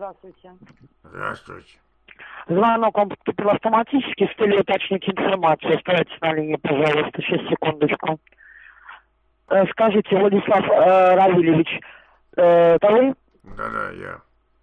Здравствуйте. Здравствуйте. Звонок вам поступил автоматически, с целью уточнить информацию. Оставайтесь на линии, пожалуйста, сейчас, секундочку. Скажите, Владислав Равильевич, это вы? Да, я.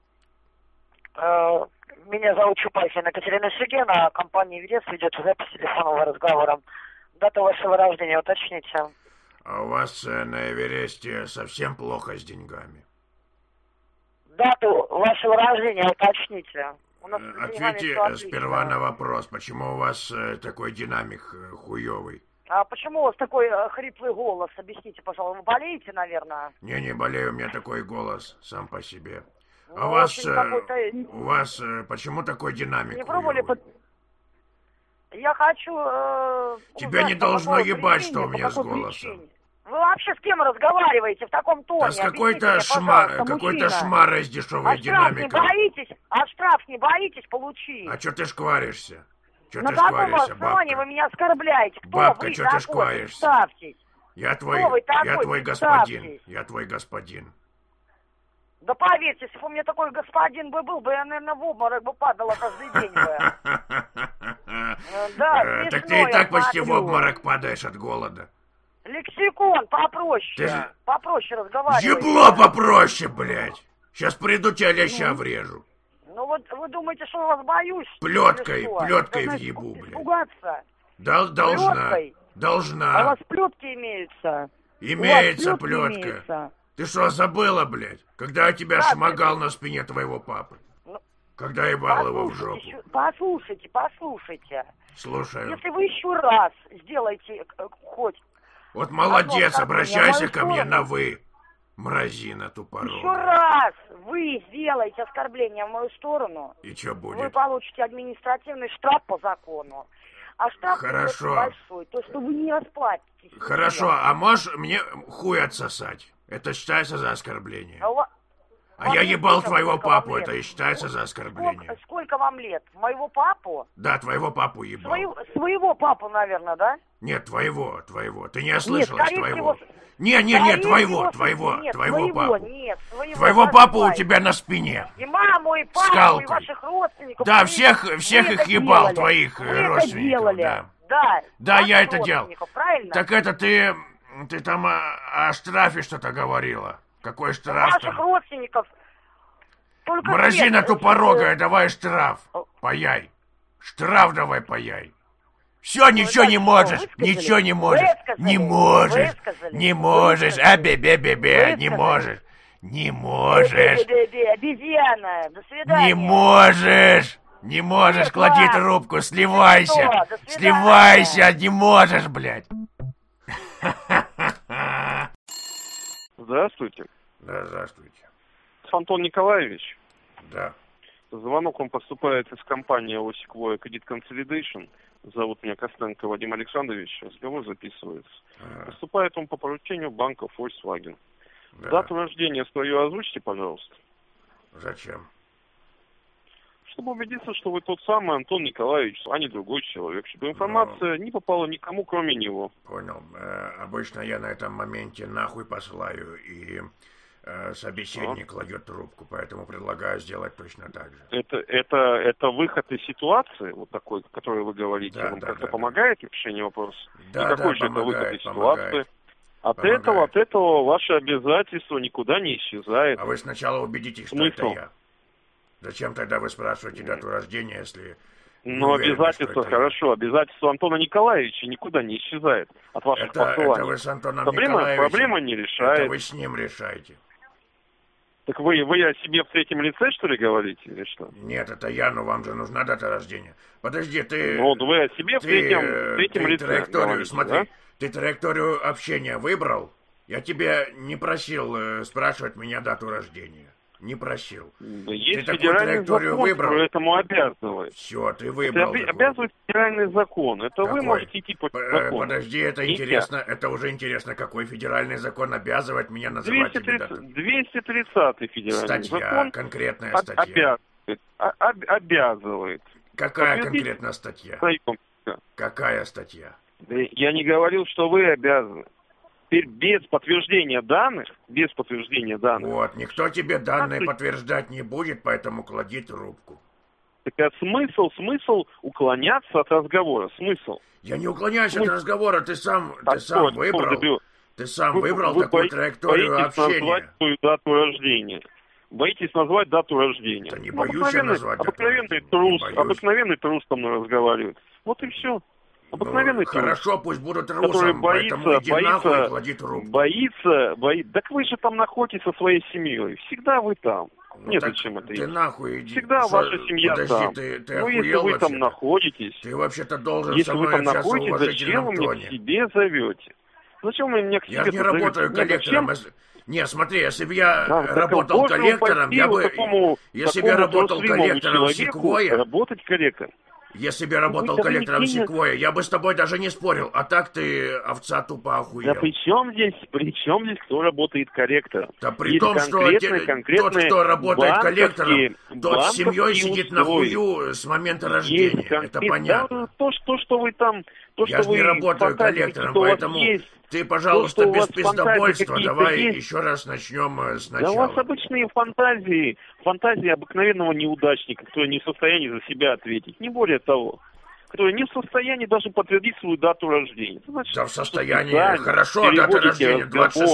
Меня зовут Чупахина Екатерина Сергеевна, компания «Эверест» ведет запись телефонного разговора. Дата вашего рождения уточните. А у вас на Эвересте совсем плохо с деньгами? Дату вашего рождения уточните. У нас с деньгами Ответьте всё отлично. сперва на вопрос, почему у вас такой динамик хуёвый? А почему у вас такой хриплый голос? Объясните, пожалуйста. Вы болеете, наверное? Не болею, у меня такой голос сам по себе. А Ну, у вас почему такой динамик не пробовали хуёвый? Я хочу... Тебя не должно ебать, что у меня с голосом. Вы вообще с кем разговариваете в таком тоне? Да с какой-то шмарой из дешевой динамикой. А штраф не боитесь получить? А чё ты шкваришься? На каком основании вы меня оскорбляете? Кто бабка, вы чё такой? ты шкваришься? Представьтесь. Я твой господин. Представьтесь. Я твой господин. Да поверьте, если бы у меня такой господин бы был, я, наверное, в обморок бы падала каждый день бы. Да, так ты и так почти в обморок падаешь от голода. Лексикон попроще. Попроще разговаривай. Ебло попроще, блядь. Сейчас приду, тебя леща врежу. Ну вот вы думаете, что я вас боюсь? Плеткой въебу, блядь. Испугаться? Должна. А у вас плетки имеются? Имеется плетка. Ты что, забыла, блядь? Когда я тебя шмагал на спине твоего папы? Когда ебал его в жопу? Послушайте. Слушаю. Если вы еще раз сделаете хоть... Вот молодец, обращайся ко мне на «вы», мразина тупорогая. Еще раз вы сделаете оскорбление в мою сторону. И что будет? Вы получите административный штраф по закону. А штраф большой, то что вы не расплатитесь. Хорошо, а можешь мне хуй отсосать? Это считается за оскорбление? А я ебал твоего папу, это и считается за оскорбление? Сколько вам лет? Моего папу? Да, твоего папу ебал. Своего папу, наверное, да? Нет, твоего. Ты не ослышалась, твоего. Нет, твоего папу. Нет, твоего папу у тебя на спине. И маму, и папу, и ваших родственников. Да, всех их ебал, твоих родственников, да. Да, я это делал. Правильно? Так это ты там о штрафе что-то говорила. Какой штраф ваших родственников. Мразина тупорогая, давай штраф. Паяй. Штраф давай паяй. Все, ничего не можешь. Ничего не можешь. Не можешь. Не можешь. А-бе-бе-бе-бе. Не можешь. Не можешь. Обезьяна. До свидания. Не можешь. Не можешь. Клади трубку. Сливайся. Сливайся. Не можешь, блядь. Здравствуйте. Да, здравствуйте. Антон Николаевич. Да. Звонок вам поступает из компании Sequoia Credit Consolidation. Зовут меня Костенко Вадим Александрович. Разговор записывается. Поступает он по поручению банка Volkswagen. Да. Дату рождения свою озвучьте, пожалуйста. Зачем? Чтобы убедиться, что вы тот самый Антон Николаевич, а не другой человек. Чтобы информация не попала никому, кроме него. Понял. Обычно я на этом моменте нахуй посылаю, и собеседник кладет трубку, поэтому предлагаю сделать точно так же. Это выход из ситуации, вот такой, о которой вы говорите, вам как-то помогает в решении вопроса? Да, и какой же это выход из ситуации? От этого ваше обязательство никуда не исчезает. А вы сначала убедитесь, что это я. Зачем тогда вы спрашиваете дату рождения, если... Ну, обязательство, хорошо. Обязательство Антона Николаевича никуда не исчезает от ваших посыланий. Это вы с Антоном Николаевичем... Проблема не решает. Это вы с ним решаете. Так вы о себе в третьем лице, что ли, говорите, или что? Нет, это я, но вам же нужна дата рождения. Подожди, ты... Ну, вы о себе в третьем лице говорите, смотри, да? Ты траекторию общения выбрал? Я тебя не просил спрашивать меня дату рождения. Не просил. Есть федеральный закон, который этому обязывает. Все, ты выбрал. Это обязывает федеральный закон. Это какой? Вы можете идти по закону. Подожди, это интересно. Это уже интересно, какой федеральный закон обязывает меня называть тебе дату. 230-й федеральный закон. Конкретная статья. Обязывает. Какая конкретная статья? Какая статья? Я не говорил, что вы обязаны. теперь без подтверждения данных, Вот, никто тебе данные подтверждать не будет, поэтому клади трубку. Так а смысл уклоняться от разговора, смысл? Я не уклоняюсь от разговора, ты сам выбрал. Ты сам выбрал такую траекторию общения. Назвать свою дату рождения. Боитесь назвать дату рождения. Да не боюсь я назвать дату рождения. Обыкновенный трус со мной разговаривает. Вот и все. Обыкновенный трус. Хорошо, пусть будут трусом, поэтому иди нахуй и клади трубку. Боится. Так вы же там находитесь со своей семьей. Всегда вы там. Нет, зачем это? Ты нахуй иди. Всегда ваша семья там. Ты если вы там находитесь... Ты вообще-то должен со мной общаться в уважительном тоне. Зачем вы меня к себе зовете? Зачем вы меня к себе зовете? Я не работаю коллектором. Не, смотри, если бы я работал коллектором, если бы я работал коллектором в Секвойе... Работать коллектором? Если бы я работал коллектором в Секвойе, я бы с тобой даже не спорил. А так ты, овца, тупо охуел. Да при чем здесь кто работает коллектором? Да при том, что тот, кто работает коллектором, тот с семьей сидит на хую с момента рождения. Это понятно. То, что вы там... Я же не работаю коллектором, поэтому ты, пожалуйста, без пиздобольства, давай еще раз начнем сначала. Да у вас обычные фантазии обыкновенного неудачника, который не в состоянии за себя ответить, не более того, который не в состоянии даже подтвердить свою дату рождения. Значит, да в состоянии, хорошо, дата рождения,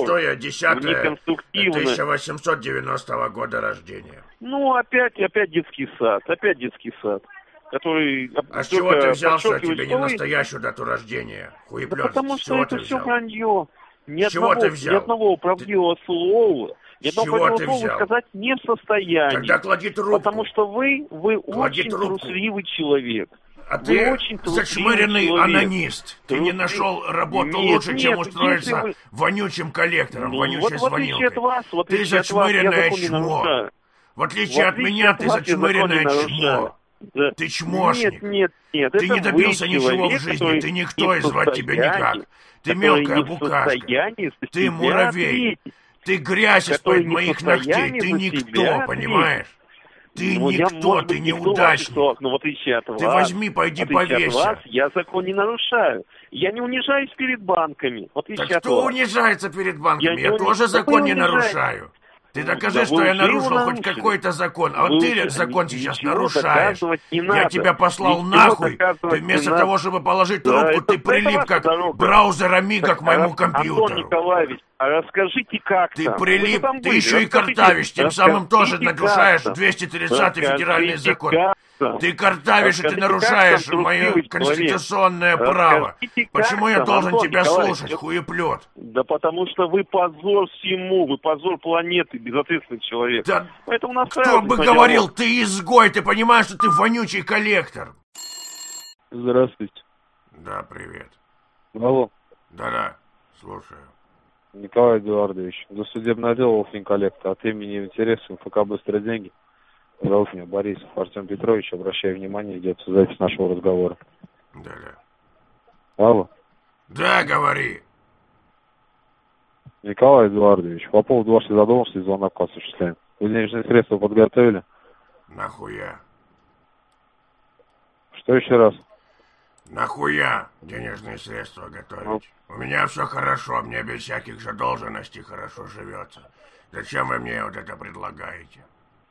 26.10.1890 года рождения. Ну, опять детский сад, который... А с чего ты взял, что тебе не настоящую дату рождения? Хуеплёт, да потому что это все вранье. Ни одного правдивого слова. Ни одного правдивого слова сказать не в состоянии. Тогда клади трубку. Потому что вы очень трусливый человек. А ты зачмыренный анонист. Ты не нашел работу лучше, чем устроиться вонючим коллектором, вонючей звонилкой. Ты зачмыренное чмо. В отличие от меня, ты зачмыренное чмо. Да. Ты чмошник. Нет. Ты не добился ничего в жизни, ты никто и звать тебя никак. Ты мелкая букашка. Ты муравей. Ты грязь из-под моих ногтей. Ты никто, понимаешь? Ты никто, ты неудачник. Ты возьми, пойди повесься. Я закон не нарушаю. Я не унижаюсь перед банками. Так кто унижается перед банками? Я тоже закон не нарушаю. Ты докажи, что я нарушил хоть какой-то закон, а вот ты закон сейчас нарушаешь. Я тебя послал нахуй, ты вместо того, чтобы положить трубку, ты прилип как браузер Амига к моему компьютеру. Антон Николаевич, а расскажите, как ты прилип, ты еще и картавишь, тем самым тоже нарушаешь 230-й федеральный закон. Ты картавишь, и ты нарушаешь мое конституционное право. Почему я должен тебя слушать, хуеплет? Да потому что вы позор всему, вы позор планеты, безответственный человек. Да кто бы говорил, ты изгой, ты понимаешь, что ты вонючий коллектор? Здравствуйте. Да, привет. Алло. Да, слушаю. Николай Эдуардович, досудебный отдел Финколлекта от имени интересов ФК «Быстрые деньги». Зовут меня Борисов Артем Петрович. Обращаю внимание, идет запись нашего разговора. Да. Алло. Да, говори. Николай Эдуардович, по поводу вашей задолженности звонок осуществляем. Вы денежные средства подготовили? Нахуя? Что еще раз? Нахуя денежные средства готовить? У меня все хорошо, мне без всяких задолженностей хорошо живется. Зачем вы мне вот это предлагаете?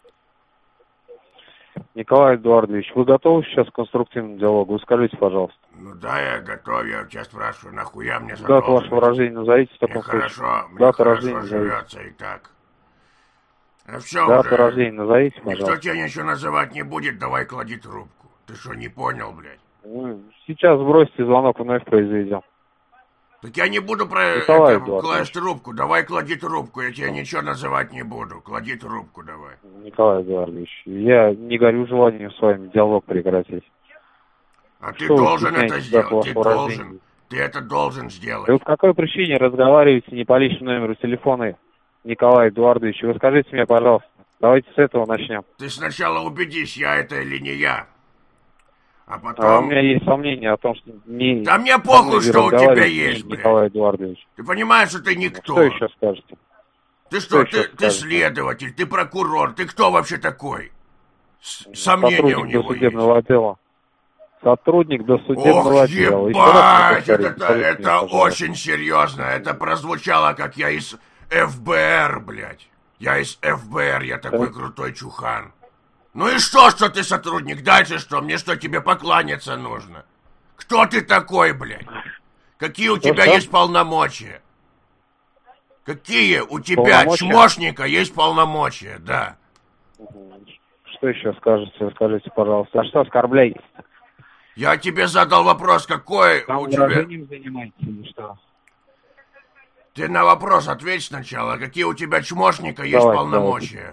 Николай Эдуардович, вы готовы сейчас к конструктивному диалогу? Вы скажите, пожалуйста. Ну да, я готов. Я тебя спрашиваю, нахуя мне задолженность? Дату вашего рождения назовите в таком случае. Мне хорошо живется и так. А все дату уже. Рождения назовите, пожалуйста. Никто тебя ничего называть не будет, давай клади трубку. Ты что, не понял, блядь? Сейчас бросьте звонок, вновь произведем. Так я не буду класть трубку. Давай клади трубку, я тебе ничего называть не буду. Клади трубку давай. Николай Эдуардович, я не горю желанием с вами диалог прекратить. А ты должен это сделать, ты должен. Ты это должен сделать. Вы по какой причине разговариваете не по личному номеру телефона, Николай Эдуардович? Вы скажите мне, пожалуйста. Давайте с этого начнем. Ты сначала убедись, я это или не я. А потом... А у меня есть сомнения о том, что... Да мне похуй, что у тебя есть, блядь. Николай Эдуардович. Ты понимаешь, что ты никто? Что еще скажете? Ты что, ты следователь, ты прокурор, ты кто вообще такой? Сомнения у него есть. Отдела. Сотрудник досудебного отдела. Ебать, это очень серьезно. Это прозвучало, как я из ФБР, блядь. Я из ФБР, я такой крутой чухан. Ну и что ты сотрудник? Дальше что? Мне что, тебе покланяться нужно? Кто ты такой, блядь? Какие у тебя есть полномочия? Какие у тебя, чмошника, есть полномочия, да? Что еще скажете? Скажите, пожалуйста. А что оскорбляете? Я тебе задал вопрос, какой у тебя... Выражением занимаетесь или что? Ты на вопрос ответь сначала. Какие у тебя, чмошника, есть полномочия?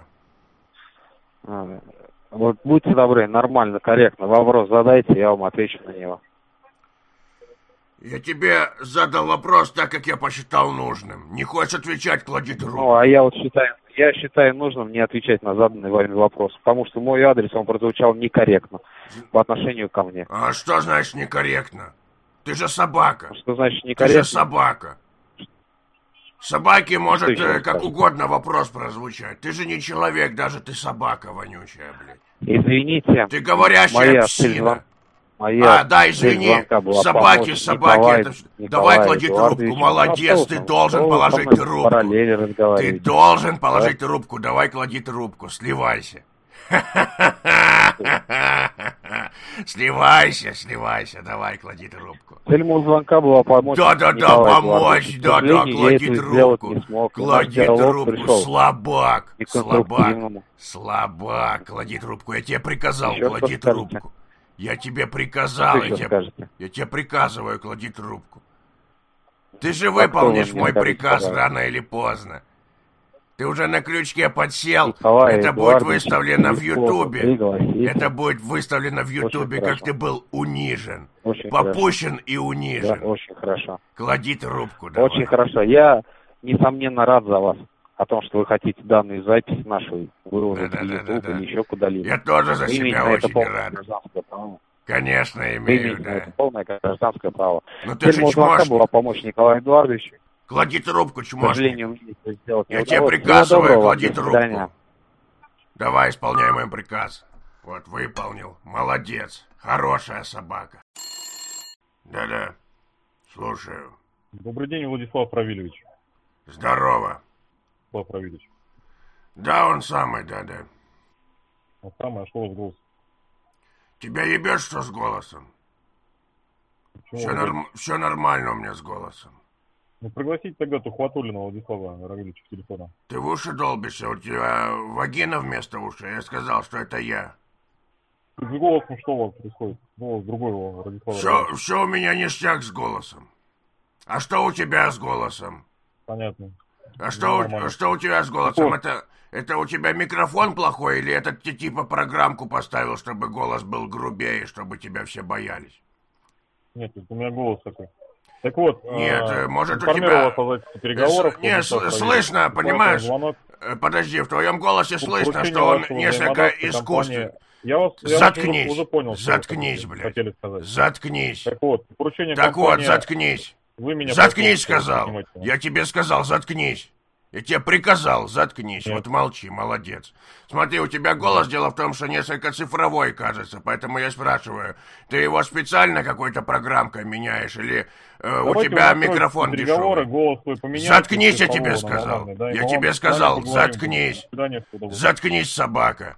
Вот будьте добры, нормально, корректно. Вопрос задайте, я вам отвечу на него. Я тебе задал вопрос так, как я посчитал нужным. Не хочешь отвечать, клади трубку. Ну, а я считаю нужным не отвечать на заданный вами вопрос, потому что мой адрес, он прозвучал некорректно по отношению ко мне. А что значит некорректно? Ты же собака. Что значит некорректно? Ты же собака. Собаке может как угодно вопрос прозвучать. Ты же не человек, даже ты собака вонючая, блядь. Извините. Ты говорящая псина. Да, извини, собаки, это... Давай клади трубку, молодец, ты должен положить трубку. Ты должен положить трубку, давай клади трубку, сливайся. Сливайся, давай клади трубку. Цель моего звонка была помочь. Да, помочь, клади трубку. Клади трубку, слабак, клади трубку, я тебе приказал, клади трубку. Я тебе приказал, я тебе приказываю, клади трубку. Ты же выполнишь мой приказ рано или поздно. Ты уже на крючке подсел, это будет выставлено в Ютубе. Это будет выставлено в Ютубе, как ты был унижен. Попущен и унижен. Да, очень хорошо. Клади трубку, давай. Очень хорошо. Я, несомненно, рад за вас. О том, что вы хотите данную запись нашу выложить в YouTube или еще куда-либо. Я тоже за себя очень рад. Конечно, имею, да. Это полное гражданское право. Ну ты же чмошник. Была помочь Николаю Эдуардовичу. Клади трубку, чмошник. К сожалению, мне это сделать не Я удалось. тебе приказываю, клади До трубку. свидания. Давай, исполняй мой приказ. Вот, выполнил. Молодец. Хорошая собака. Да-да. Слушаю. Добрый день, Владислав Равильевич. Здорово. Владислав Равильевич. Да, он самый, да-да. Он самый, а что у вас голос? Тебя ебет что с голосом? Все нормально у меня с голосом. Ну, пригласите тогда Тухватуллина Владислава Равильевича к телефону. Ты в уши долбишься, у тебя вагина вместо ушей. Я сказал, что это я. С голосом что у вас происходит? Голос другого Владислава. Все у меня ништяк с голосом. А что у тебя с голосом? Понятно. А что у тебя с голосом? Это у тебя микрофон плохой, или это ты типа программку поставил, чтобы голос был грубее, чтобы тебя все боялись? Нет, это у меня голос такой. Так вот, нет, может у тебя... переговоров. Нет, слышно, понимаешь? Звонок. Подожди, в твоем голосе слышно, что он несколько искусственный. Заткнись. Уже понял, заткнись, блядь. Заткнись. Так вот, заткнись. Заткнись, сказал. Я тебе сказал, заткнись. Я тебе приказал, заткнись. Нет. Вот молчи, молодец. Смотри, у тебя голос, дело в том, что несколько цифровой, кажется. Поэтому я спрашиваю, ты его специально какой-то программкой меняешь? Или у тебя микрофон дешевый? Заткнись, я тебе сказал. Да, я тебе сказал, заткнись. Заткнись, собака.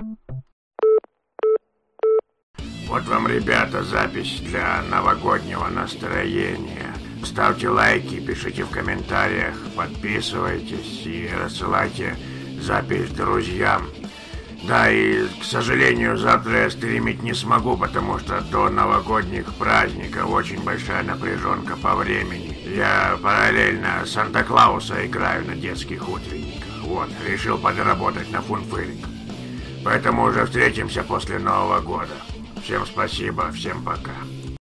Вот вам, ребята, запись для новогоднего настроения. Ставьте лайки, пишите в комментариях, подписывайтесь и рассылайте запись друзьям. Да, и, к сожалению, завтра я стримить не смогу, потому что до новогодних праздников очень большая напряженка по времени. Я параллельно Санта-Клауса играю на детских утренниках. Вот, решил подработать на фунфырик. Поэтому уже встретимся после Нового года. Всем спасибо, всем пока.